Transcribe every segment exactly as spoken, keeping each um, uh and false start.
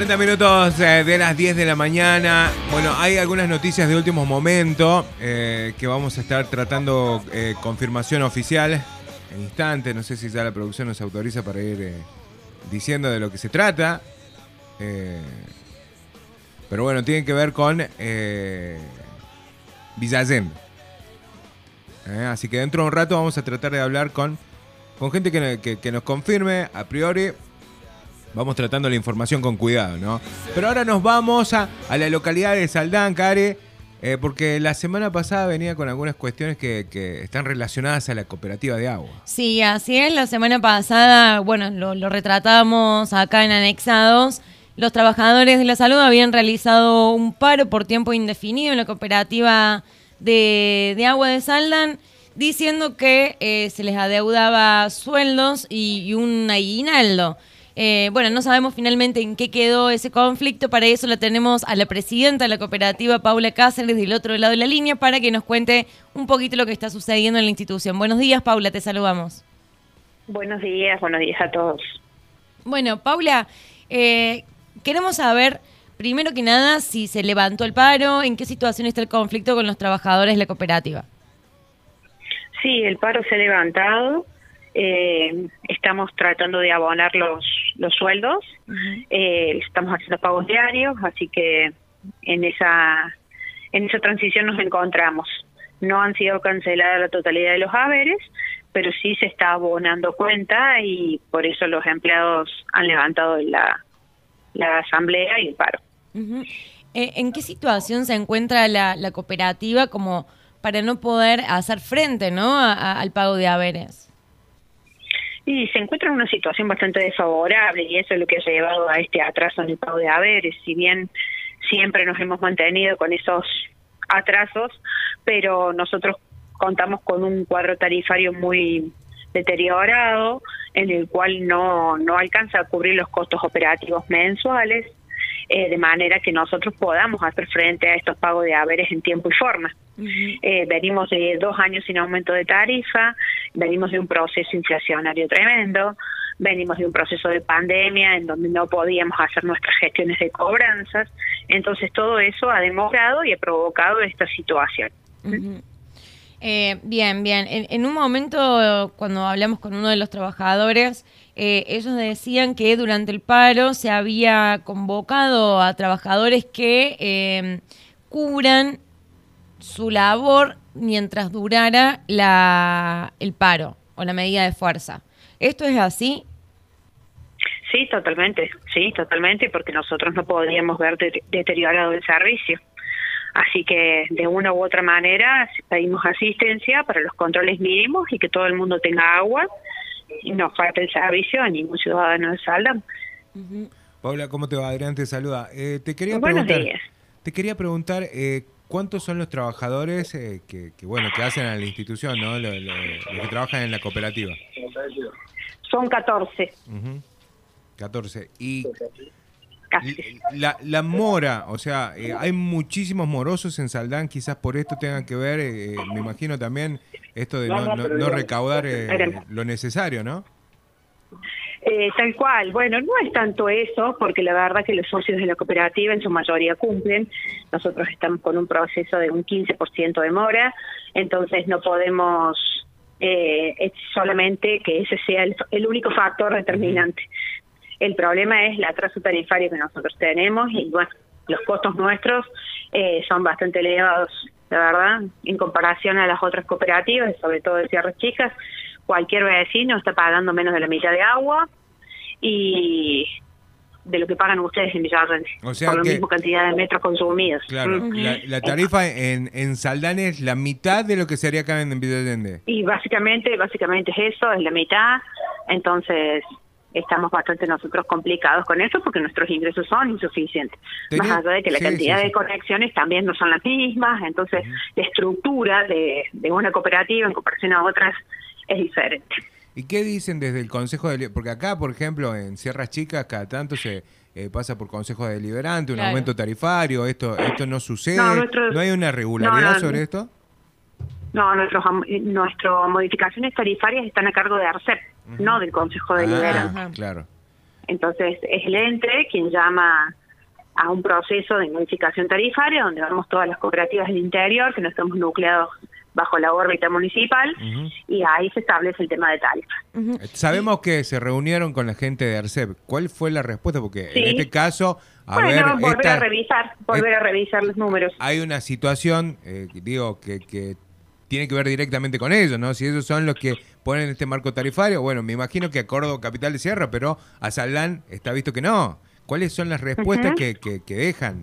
treinta minutos eh, de las diez de la mañana. Bueno, hay algunas noticias de último momento eh, que vamos a estar tratando eh, confirmación oficial en instante. No sé si ya la producción nos autoriza para ir eh, diciendo de lo que se trata. Eh, pero bueno, tienen que ver con eh, Villa Allende. Eh, así que dentro de un rato vamos a tratar de hablar con, con gente que, que, que nos confirme a priori. Vamos tratando la información con cuidado, ¿no? Pero ahora nos vamos a, a la localidad de Saldán, Care, eh, porque la semana pasada venía con algunas cuestiones que, que están relacionadas a la cooperativa de agua. Sí, así es. La semana pasada, bueno, lo, lo retratamos acá en Anexados. Los trabajadores de la salud habían realizado un paro por tiempo indefinido en la cooperativa de, de agua de Saldán, diciendo que eh, se les adeudaba sueldos y, y un aguinaldo. Eh, bueno, no sabemos finalmente en qué quedó ese conflicto. Para eso la tenemos a la presidenta de la cooperativa, Paula Cáceres, del otro lado de la línea, para que nos cuente un poquito lo que está sucediendo en la institución. Buenos días, Paula, te saludamos. Buenos días, buenos días a todos. Bueno, Paula, eh, queremos saber, primero que nada, si se levantó el paro, en qué situación está el conflicto con los trabajadores de la cooperativa. Sí, el paro se ha levantado. Eh, estamos tratando de abonar los los sueldos, uh-huh. eh, estamos haciendo pagos diarios, así que en esa en esa transición nos encontramos. No han sido canceladas la totalidad de los haberes, pero sí se está abonando cuenta y por eso los empleados han levantado la, la asamblea y el paro. Uh-huh. eh, ¿En qué situación se encuentra la, la cooperativa como para no poder hacer frente, ¿no? a, a, al pago de haberes? Y se encuentra en una situación bastante desfavorable y eso es lo que ha llevado a este atraso en el pago de haberes. Si bien siempre nos hemos mantenido con esos atrasos, pero nosotros contamos con un cuadro tarifario muy deteriorado en el cual no, no alcanza a cubrir los costos operativos mensuales, eh, de manera que nosotros podamos hacer frente a estos pagos de haberes en tiempo y forma. Uh-huh. Eh, venimos de dos años sin aumento de tarifa, venimos de un proceso inflacionario tremendo, venimos de un proceso de pandemia en donde no podíamos hacer nuestras gestiones de cobranzas, entonces todo eso ha demorado y ha provocado esta situación. Uh-huh. Eh, bien, bien. En, en un momento, cuando hablamos con uno de los trabajadores, eh, ellos decían que durante el paro se había convocado a trabajadores que eh, cubran su labor mientras durara la, el paro o la medida de fuerza. ¿Esto es así? Sí, totalmente, sí, totalmente, porque nosotros no podíamos ver de- deteriorado el servicio. Así que de una u otra manera pedimos asistencia para los controles mínimos y que todo el mundo tenga agua y no falte el servicio a ningún ciudadano de Saldán. Uh-huh. Paula, ¿cómo te va? Adrián te saluda. Eh, te quería Buenos preguntar, días. Te quería preguntar eh, ¿cuántos son los trabajadores eh, que, que bueno que hacen a la institución, ¿no? Los, los, los que trabajan en la cooperativa? Son catorce. Uh-huh. catorce. Y Casi. La, la mora, o sea, eh, hay muchísimos morosos en Saldán, quizás por esto tengan que ver, eh, me imagino también esto de no, no, no recaudar eh, lo necesario, ¿no? Eh, tal cual, bueno, no es tanto eso, porque la verdad que los socios de la cooperativa en su mayoría cumplen. Nosotros estamos con un proceso de un quince por ciento de mora, entonces no podemos eh, es solamente que ese sea el, el único factor determinante. El problema es el atraso tarifario que nosotros tenemos y bueno, los costos nuestros eh, son bastante elevados, la verdad, en comparación a las otras cooperativas, sobre todo de Sierras Chicas. Cualquier vecino está pagando menos de la mitad de agua y de lo que pagan ustedes en Villa Allende, o sea por la que, misma cantidad de metros consumidos. Claro, mm. la, la tarifa en, en Saldán es la mitad de lo que sería acá en Villa Allende. Y básicamente, básicamente es eso, es la mitad, entonces estamos bastante nosotros complicados con eso porque nuestros ingresos son insuficientes. ¿Tenía? Más allá de que la sí, cantidad sí, sí. de conexiones también no son las mismas, entonces uh-huh. la estructura de, de una cooperativa en comparación a otras es diferente. ¿Y qué dicen desde el Consejo de... Porque acá, por ejemplo, en Sierras Chicas, cada tanto se eh, pasa por Consejo Deliberante, un claro. aumento tarifario, esto esto no sucede, ¿no, nuestro, ¿no hay una regularidad no, no, sobre esto? No, nuestros, nuestras modificaciones tarifarias están a cargo de ARCEP, uh-huh. no del Consejo Deliberante. Ah, claro. Entonces, es el ente quien llama a un proceso de modificación tarifaria donde vamos todas las cooperativas del interior, que no estamos nucleados bajo la órbita municipal, uh-huh. y ahí se establece el tema de tarifas. Uh-huh. Sabemos que se reunieron con la gente de ARCEP. ¿Cuál fue la respuesta? Porque sí. en este caso, a bueno, ver... volver esta, a revisar, volver a revisar los números. Hay una situación, eh, digo, que, que tiene que ver directamente con ellos, ¿no? Si ellos son los que ponen este marco tarifario, bueno, me imagino que a Córdoba Capital de Sierra, pero a Saldán está visto que no. ¿Cuáles son las respuestas uh-huh. que, que, que dejan?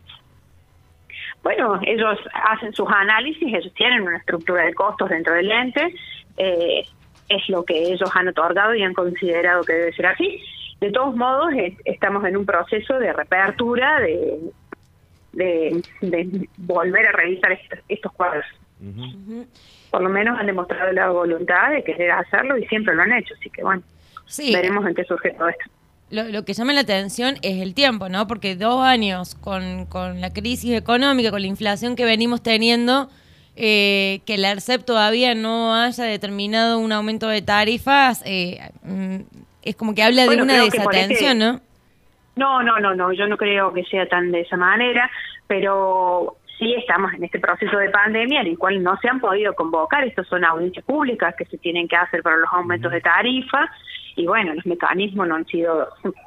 Bueno, ellos hacen sus análisis, ellos tienen una estructura de costos dentro del ente, eh, es lo que ellos han otorgado y han considerado que debe ser así. De todos modos, es, estamos en un proceso de reapertura, de, de, de volver a revisar estos, estos cuadros. Uh-huh. Por lo menos han demostrado la voluntad de querer hacerlo y siempre lo han hecho, así que bueno, sí. veremos en qué surge todo esto. Lo, lo que llama la atención es el tiempo, ¿no? Porque dos años con, con la crisis económica, con la inflación que venimos teniendo, eh, que la ARCEP todavía no haya determinado un aumento de tarifas, eh, es como que habla bueno, de una desatención, este... ¿no? No, no, no, no, yo no creo que sea tan de esa manera, pero sí estamos en este proceso de pandemia en el cual no se han podido convocar, estos son audiencias públicas que se tienen que hacer para los aumentos de tarifa, y bueno, los mecanismos no han sido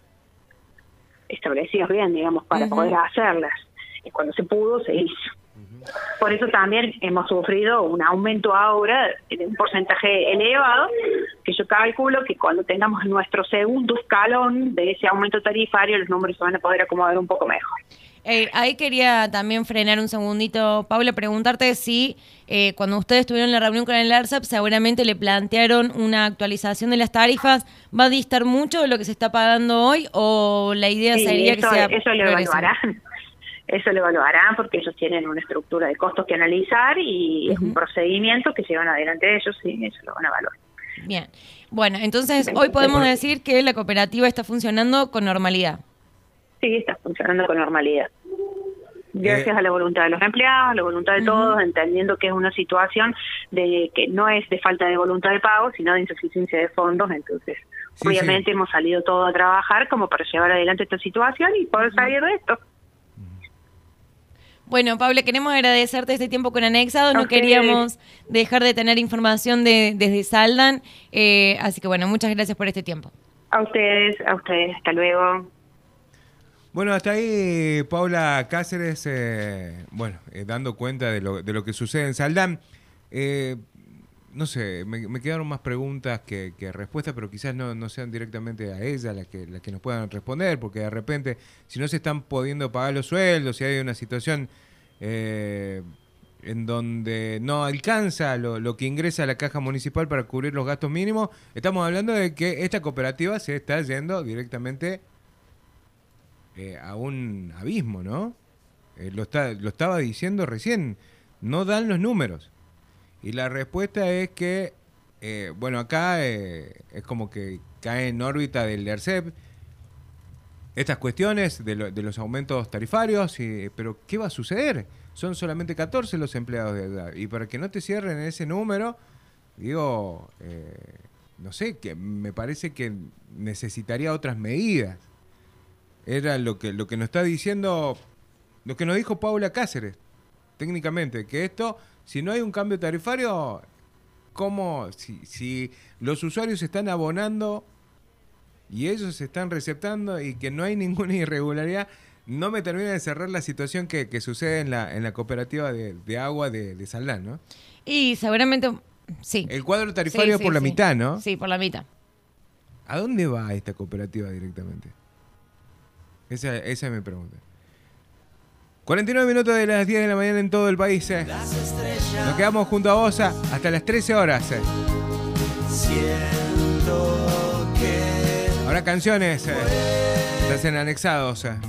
establecidos bien, digamos, para uh-huh. poder hacerlas. Y cuando se pudo, se hizo. Uh-huh. Por eso también hemos sufrido un aumento ahora de un porcentaje elevado, que yo calculo que cuando tengamos nuestro segundo escalón de ese aumento tarifario, los números se van a poder acomodar un poco mejor. Eh, ahí quería también frenar un segundito, Paula, preguntarte si eh, cuando ustedes tuvieron la reunión con el ARCEP seguramente le plantearon una actualización de las tarifas. ¿Va a distar mucho de lo que se está pagando hoy o la idea sí, sería eso, que sea eso lo evaluarán? Eso lo evaluarán porque ellos tienen una estructura de costos que analizar y uh-huh. es un procedimiento que llevan adelante ellos y eso lo van a evaluar. Bien, bueno, entonces hoy podemos decir que la cooperativa está funcionando con normalidad. Sí, está funcionando con normalidad. Gracias eh, a la voluntad de los empleados, a la voluntad de uh-huh. todos, entendiendo que es una situación de que no es de falta de voluntad de pago, sino de insuficiencia de fondos. Entonces, sí, obviamente sí. hemos salido todos a trabajar como para llevar adelante esta situación y poder uh-huh. salir de esto. Bueno, Paula, queremos agradecerte este tiempo con Anexados. No okay. queríamos dejar de tener información de, desde Saldán. Eh, así que, bueno, muchas gracias por este tiempo. A ustedes, a ustedes. Hasta luego. Bueno, hasta ahí Paula Cáceres, eh, bueno, eh, dando cuenta de lo, de lo que sucede en Saldán. Eh, no sé, me, me quedaron más preguntas que, que respuestas, pero quizás no, no sean directamente a ella las que, las que nos puedan responder, porque de repente, si no se están pudiendo pagar los sueldos, si hay una situación eh, en donde no alcanza lo, lo que ingresa a la caja municipal para cubrir los gastos mínimos, estamos hablando de que esta cooperativa se está yendo directamente Eh, a un abismo, ¿no? Eh, lo, está, lo estaba diciendo recién, no dan los números. Y la respuesta es que, eh, bueno, acá eh, es como que cae en órbita del ARCEP estas cuestiones de, lo, de los aumentos tarifarios, y, pero ¿qué va a suceder? Son solamente catorce los empleados de edad. Y para que no te cierren ese número, digo, eh, no sé, que me parece que necesitaría otras medidas. Era lo que lo que nos está diciendo, lo que nos dijo Paula Cáceres, técnicamente, que esto, si no hay un cambio tarifario, ¿cómo? Si, si los usuarios están abonando y ellos se están receptando y que no hay ninguna irregularidad, no me termina de cerrar la situación que, que sucede en la en la cooperativa de, de agua de, de Saldán, ¿no? Y seguramente, sí. El cuadro tarifario sí, sí, por la sí. mitad, ¿no? Sí, por la mitad. ¿A dónde va esta cooperativa directamente? Esa, esa es mi pregunta. cuarenta y nueve minutos de las diez de la mañana en todo el país. Eh. Nos quedamos junto a vos hasta las trece horas. Eh. Siento que ahora canciones. Eh. Estás en Anexados. Eh.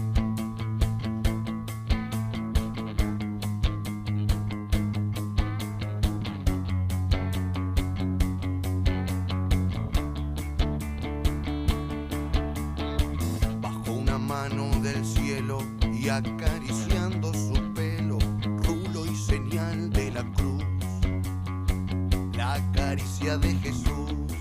Acariciando su pelo, rulo y señal de la cruz, la caricia de Jesús.